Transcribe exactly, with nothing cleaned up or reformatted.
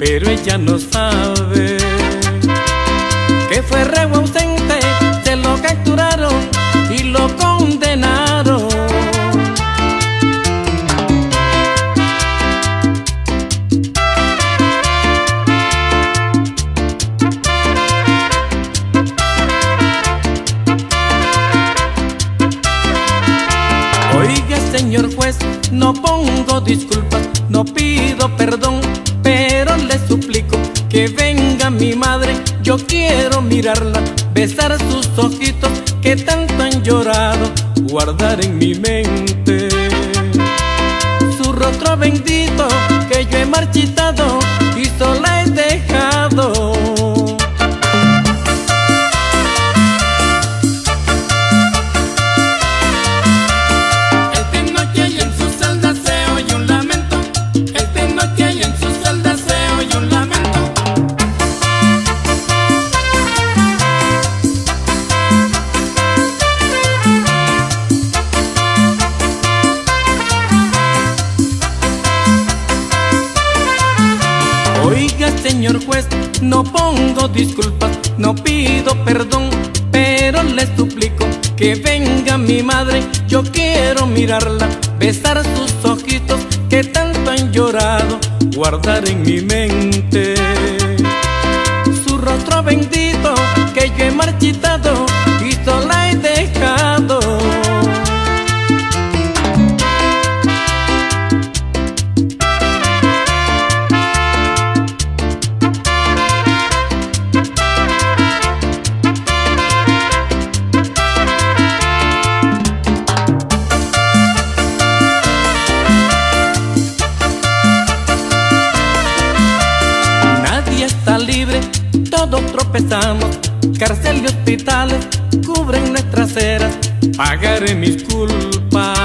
pero ella no sabe que fue reo ausente, se lo capturaron y lo condenaron. Oiga, señor juez, no pongo disculpas, no pido perdón, pero le suplico que venga mi madre. Yo quiero mirarla, besar sus ojitos que tanto han llorado, guardar en mi mente su rostro bendito que yo he marchitado y sola he dejado. Oiga, señor juez, no pongo disculpas, no pido perdón, pero le suplico que venga mi madre. Yo quiero mirarla, besar sus ojitos que tanto han llorado, guardar en mi mente su rostro bendito que yo he marchitado y sola he dejado. Está libre, todos tropezamos, cárcel y hospitales cubren nuestras eras, pagaré mis culpas.